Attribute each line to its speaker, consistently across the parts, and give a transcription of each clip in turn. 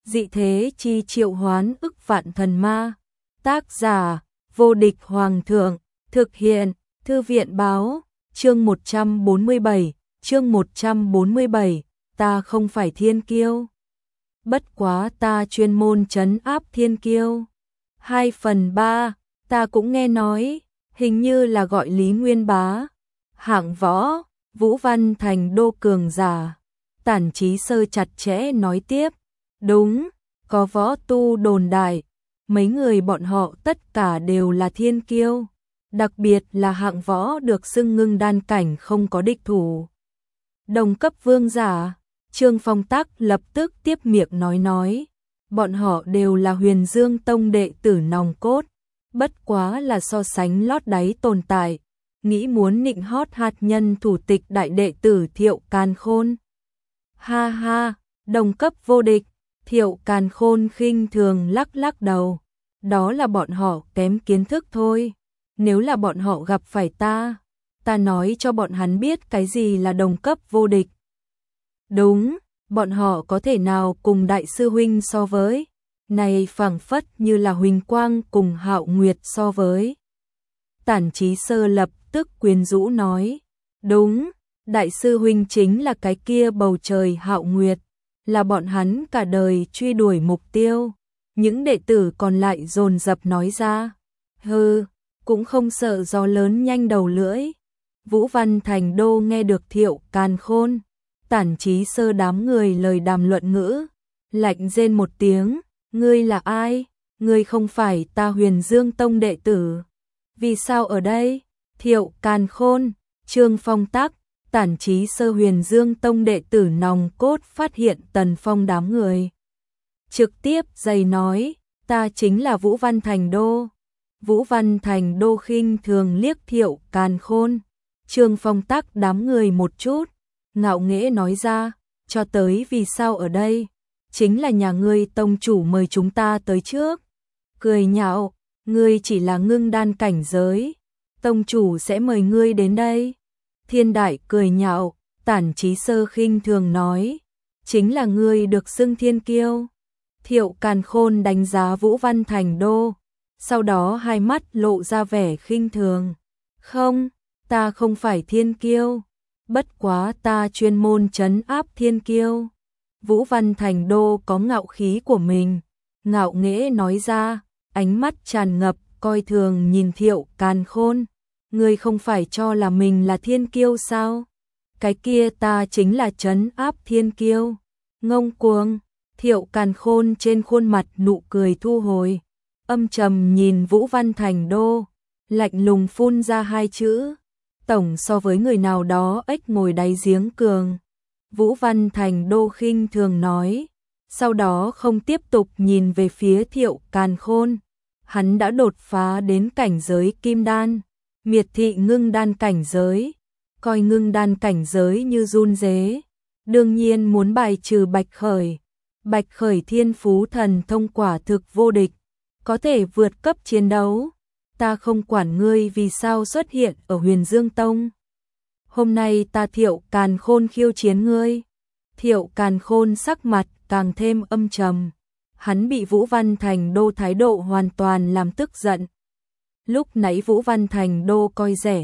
Speaker 1: dị thế chi triệu hoán ức vạn thần ma. Tác giả, vô địch hoàng thượng, thực hiện, thư viện báo, chương 147, ta không phải thiên kiêu. Bất quá ta chuyên môn trấn áp thiên kiêu. 2/3, ta cũng nghe nói, hình như là gọi Lý Nguyên Bá. Hạng võ, Vũ Văn Thành đô cường giả. Tản Chí Sơ chặt chẽ nói tiếp, đúng, có võ tu đồn đại, mấy người bọn họ tất cả đều là thiên kiêu, đặc biệt là hạng võ được xưng ngưng đan cảnh không có địch thủ. Đồng cấp vương giả, Trương Phong Tắc lập tức tiếp miệng nói, bọn họ đều là Huyền Dương Tông đệ tử nòng cốt, bất quá là so sánh lót đáy tồn tại, nghĩ muốn nịnh hót hạt nhân thủ tịch đại đệ tử Thiệu Càn Khôn. Ha ha, đồng cấp vô địch, Thiệu Càn Khôn khinh thường lắc đầu, đó là bọn họ kém kiến thức thôi, nếu là bọn họ gặp phải ta nói cho bọn hắn biết cái gì là đồng cấp vô địch. Đúng, bọn họ có thể nào cùng đại sư huynh so với, này phảng phất như là Huỳnh Quang cùng Hạo Nguyệt so với. Tản Chí Sơ lập tức quyến rũ nói, đúng, đại sư huynh chính là cái kia bầu trời Hạo Nguyệt, là bọn hắn cả đời truy đuổi mục tiêu. Những đệ tử còn lại dồn dập nói ra, hừ, cũng không sợ gió lớn nhanh đầu lưỡi. Vũ Văn Thành đô nghe được Thiệu Càn Khôn, Tản Chí Sơ đám người lời đàm luận ngữ, lạnh rên một tiếng, ngươi là ai? Ngươi không phải ta Huyền Dương Tông đệ tử. Vì sao ở đây? Thiệu Càn Khôn, Trương Phong Tắc, Tản Chí Sơ Huyền Dương Tông đệ tử nòng cốt phát hiện Tần Phong đám người. Trực tiếp dày nói, ta chính là Vũ Văn Thành đô. Vũ Văn Thành đô khinh thường liếc Thiệu Càn Khôn, Trương Phong Tắc đám người một chút, ngạo nghễ nói ra, cho tới vì sao ở đây? Chính là nhà ngươi tông chủ mời chúng ta tới trước. Cười nhạo, ngươi chỉ là ngưng đan cảnh giới, tông chủ sẽ mời ngươi đến đây. Thiên Đại cười nhạo, Tản Chí Sơ khinh thường nói, chính là ngươi được xưng thiên kiêu. Thiệu Càn Khôn đánh giá Vũ Văn Thành đô, sau đó hai mắt lộ ra vẻ khinh thường. Không, ta không phải thiên kiêu, bất quá ta chuyên môn trấn áp thiên kiêu. Vũ Văn Thành đô có ngạo khí của mình, ngạo nghễ nói ra, ánh mắt tràn ngập coi thường nhìn Thiệu Càn Khôn. Ngươi không phải cho là mình là thiên kiêu sao? Cái kia ta chính là trấn áp thiên kiêu. Ngông cuồng. Thiệu Càn Khôn trên khuôn mặt nụ cười thu hồi, âm trầm nhìn Vũ Văn Thành đô, lạnh lùng phun ra hai chữ, tổng so với người nào đó ếch ngồi đáy giếng cường. Vũ Văn Thành đô khinh thường nói, sau đó không tiếp tục nhìn về phía Thiệu Càn Khôn. Hắn đã đột phá đến cảnh giới kim đan, miệt thị ngưng đan cảnh giới, coi ngưng đan cảnh giới như run rế, đương nhiên muốn bài trừ Bạch Khởi. Bạch Khởi thiên phú thần thông quả thực vô địch, có thể vượt cấp chiến đấu. Ta không quản ngươi vì sao xuất hiện ở Huyền Dương Tông. Hôm nay ta Thiệu Càn Khôn khiêu chiến ngươi. Thiệu Càn Khôn sắc mặt càng thêm âm trầm. Hắn bị Vũ Văn Thành đô thái độ hoàn toàn làm tức giận. Lúc nãy Vũ Văn Thành đô coi rẻ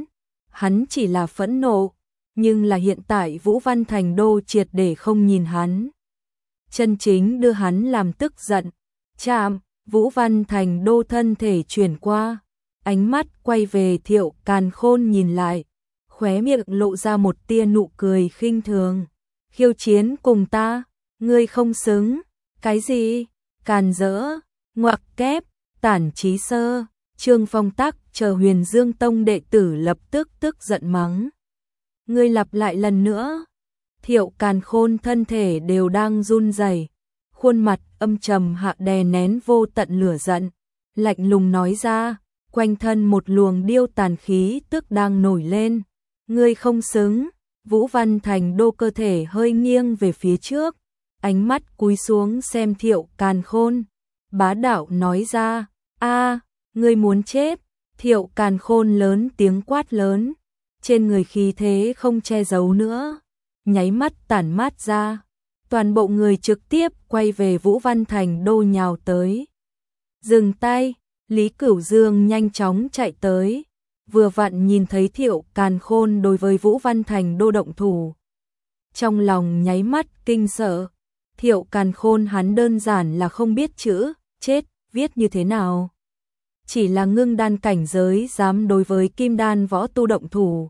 Speaker 1: hắn chỉ là phẫn nộ, nhưng là hiện tại Vũ Văn Thành đô triệt để không nhìn hắn. Chân chính đưa hắn làm tức giận. Chạm, Vũ Văn Thành đô thân thể chuyển qua, ánh mắt quay về Thiệu Càn Khôn nhìn lại, khóe miệng lộ ra một tia nụ cười khinh thường. Khiêu chiến cùng ta, ngươi không xứng. Cái gì? Càn rỡ, ngoặc kép, Tản Chí Sơ, Trương Phong Tắc chờ Huyền Dương Tông đệ tử lập tức tức giận mắng. Ngươi lặp lại lần nữa. Thiệu Càn Khôn thân thể đều đang run rẩy, khuôn mặt âm trầm hạ đè nén vô tận lửa giận, lạnh lùng nói ra, quanh thân một luồng điêu tàn khí tức đang nổi lên. Ngươi không xứng. Vũ Văn Thành đô cơ thể hơi nghiêng về phía trước, ánh mắt cúi xuống xem Thiệu Càn Khôn, bá đạo nói ra, a, ngươi muốn chết. Thiệu Càn Khôn lớn tiếng quát lớn, trên người khí thế không che giấu nữa, nháy mắt tản mát ra, toàn bộ người trực tiếp quay về Vũ Văn Thành Đô nhào tới. Dừng tay, Lý Cửu Dương nhanh chóng chạy tới, vừa vặn nhìn thấy Thiệu Càn Khôn đối với Vũ Văn Thành Đô động thủ. Trong lòng nháy mắt kinh sợ, Thiệu Càn Khôn hắn đơn giản là không biết chữ, chết, viết như thế nào. Chỉ là ngưng đan cảnh giới dám đối với kim đan võ tu động thủ.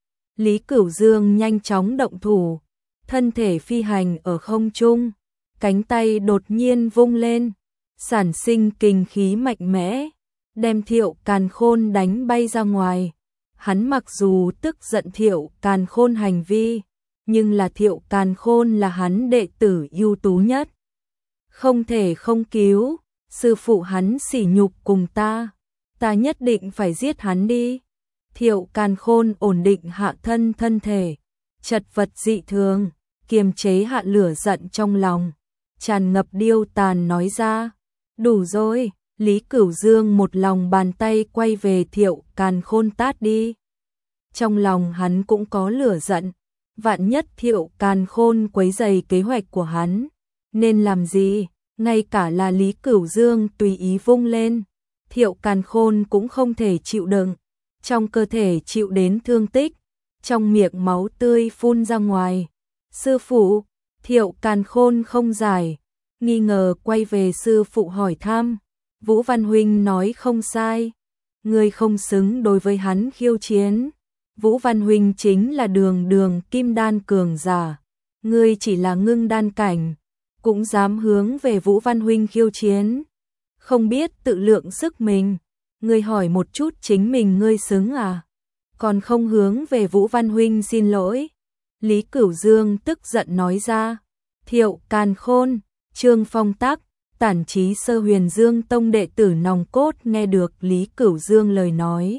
Speaker 1: Lý Cửu Dương nhanh chóng động thủ, thân thể phi hành ở không trung, cánh tay đột nhiên vung lên, sản sinh kình khí mạnh mẽ, đem Thiệu Càn Khôn đánh bay ra ngoài. Hắn mặc dù tức giận Thiệu Càn Khôn hành vi, nhưng là Thiệu Càn Khôn là hắn đệ tử ưu tú nhất. Không thể không cứu, sư phụ hắn sỉ nhục cùng ta nhất định phải giết hắn đi. Thiệu Càn Khôn ổn định hạ thân thể, chật vật dị thường, kiềm chế hạ lửa giận trong lòng, tràn ngập điêu tàn nói ra, đủ rồi. Lý Cửu Dương một lòng bàn tay quay về Thiệu Càn Khôn tát đi. Trong lòng hắn cũng có lửa giận, vạn nhất Thiệu Càn Khôn quấy rầy kế hoạch của hắn, nên làm gì, ngay cả là Lý Cửu Dương tùy ý vung lên, Thiệu Càn Khôn cũng không thể chịu đựng, trong cơ thể chịu đến thương tích, trong miệng máu tươi phun ra ngoài. Sư phụ, Thiệu Càn Khôn không giải, nghi ngờ quay về sư phụ hỏi thăm. Vũ Văn Huynh nói không sai, ngươi không xứng đối với hắn khiêu chiến. Vũ Văn Huynh chính là đường kim đan cường giả, ngươi chỉ là ngưng đan cảnh, cũng dám hướng về Vũ Văn Huynh khiêu chiến. Không biết tự lượng sức mình, ngươi hỏi một chút chính mình ngươi xứng à? Còn không hướng về Vũ Văn Huynh xin lỗi. Lý Cửu Dương tức giận nói ra. Thiệu Càn Khôn, Trương Phong Tắc, Tản Chí Sơ Huyền Dương Tông đệ tử nòng cốt nghe được Lý Cửu Dương lời nói,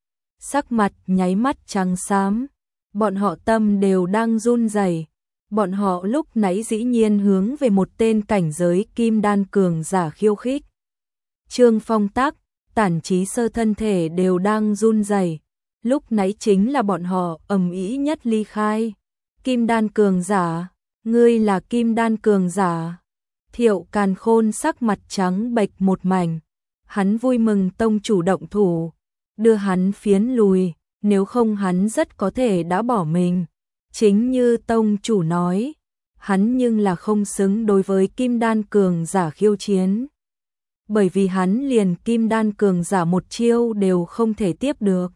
Speaker 1: sắc mặt nháy mắt trắng xám, bọn họ tâm đều đang run rẩy. Bọn họ lúc nãy dĩ nhiên hướng về một tên cảnh giới kim đan cường giả khiêu khích. Trương Phong Tắc, Tản Chí Sơ thân thể đều đang run rẩy, lúc nãy chính là bọn họ ầm ĩ nhất ly khai. Kim đan cường giả, ngươi là kim đan cường giả? Thiệu Càn Khôn sắc mặt trắng bệch một mảnh, hắn vui mừng tông chủ động thủ, đưa hắn phiến lùi, nếu không hắn rất có thể đã bỏ mình. Chính như tông chủ nói, hắn nhưng là không xứng đối với kim đan cường giả khiêu chiến. Bởi vì hắn liền kim đan cường giả một chiêu đều không thể tiếp được.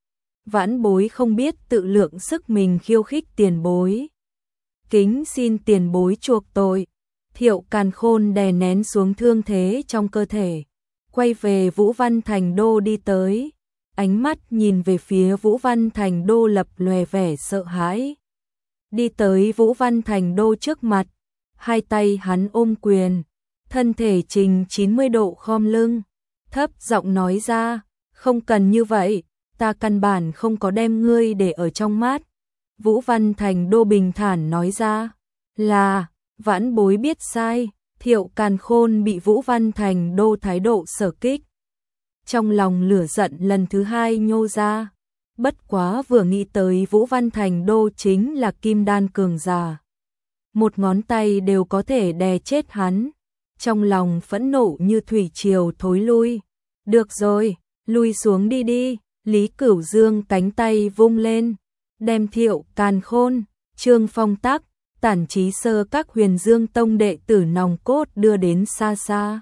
Speaker 1: Vãn bối không biết tự lượng sức mình khiêu khích tiền bối. Kính xin tiền bối chuộc tội. Thiệu Càn Khôn đè nén xuống thương thế trong cơ thể, quay về Vũ Văn Thành Đô đi tới, ánh mắt nhìn về phía Vũ Văn Thành Đô lập lòe vẻ sợ hãi. Đi tới Vũ Văn Thành Đô trước mặt, hai tay hắn ôm quyền, thân thể trình 90 độ khom lưng, thấp giọng nói ra, không cần như vậy, ta căn bản không có đem ngươi để ở trong mắt. Vũ Văn Thành Đô bình thản nói ra, là, vãn bối biết sai. Thiệu Càn Khôn bị Vũ Văn Thành Đô thái độ sở kích, trong lòng lửa giận lần thứ hai nhô ra, bất quá vừa nghĩ tới Vũ Văn Thành Đô chính là kim đan cường giả, một ngón tay đều có thể đè chết hắn, trong lòng phẫn nộ như thủy triều thối lui. Được rồi, lui xuống đi đi. Lý Cửu Dương cánh tay vung lên, đem Thiệu Càn Khôn, Trương Phong Tắc, Tản Chí Sơ các Huyền Dương Tông đệ tử nòng cốt đưa đến xa xa.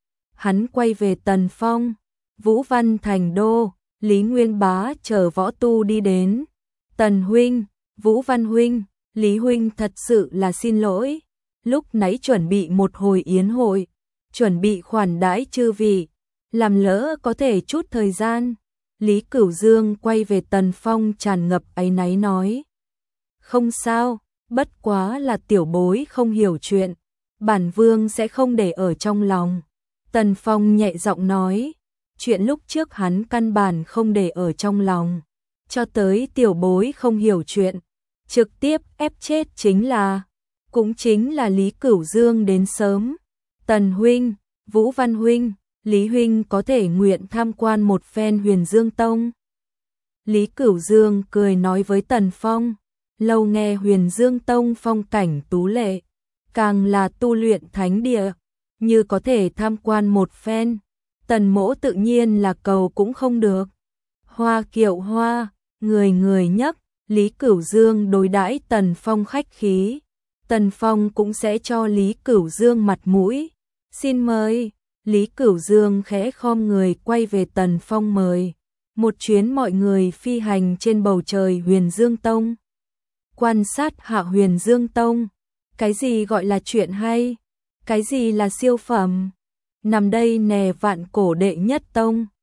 Speaker 1: Hắn quay về Tần Phong, Vũ Văn Thành Đô, Lý Nguyên Bá chờ võ tu đi đến. Tần huynh, Vũ Văn huynh, Lý huynh thật sự là xin lỗi. Lúc nãy chuẩn bị một hồi yến hội, chuẩn bị khoản đãi chư vị, làm lỡ có thể chút thời gian. Lý Cửu Dương quay về Tần Phong tràn ngập áy náy nói. Không sao, bất quá là tiểu bối không hiểu chuyện, bản vương sẽ không để ở trong lòng. Tần Phong nhẹ giọng nói, chuyện lúc trước hắn căn bản không để ở trong lòng, cho tới tiểu bối không hiểu chuyện, trực tiếp ép chết cũng chính là Lý Cửu Dương đến sớm. Tần huynh, Vũ Văn huynh, Lý huynh có thể nguyện tham quan một phen Huyền Dương Tông. Lý Cửu Dương cười nói với Tần Phong, lâu nghe Huyền Dương Tông phong cảnh tú lệ, càng là tu luyện thánh địa, như có thể tham quan một phen. Tần Mỗ tự nhiên là cầu cũng không được. Hoa Kiệu Hoa, người người nhắc, Lý Cửu Dương đối đãi Tần Phong khách khí. Tần Phong cũng sẽ cho Lý Cửu Dương mặt mũi. Xin mời. Lý Cửu Dương khẽ khom người quay về Tần Phong mời. Một chuyến mọi người phi hành trên bầu trời Huyền Dương Tông. Quan sát hạ Huyền Dương Tông. Cái gì gọi là chuyện hay? Cái gì là siêu phẩm? Nằm đây nè vạn cổ đệ nhất tông.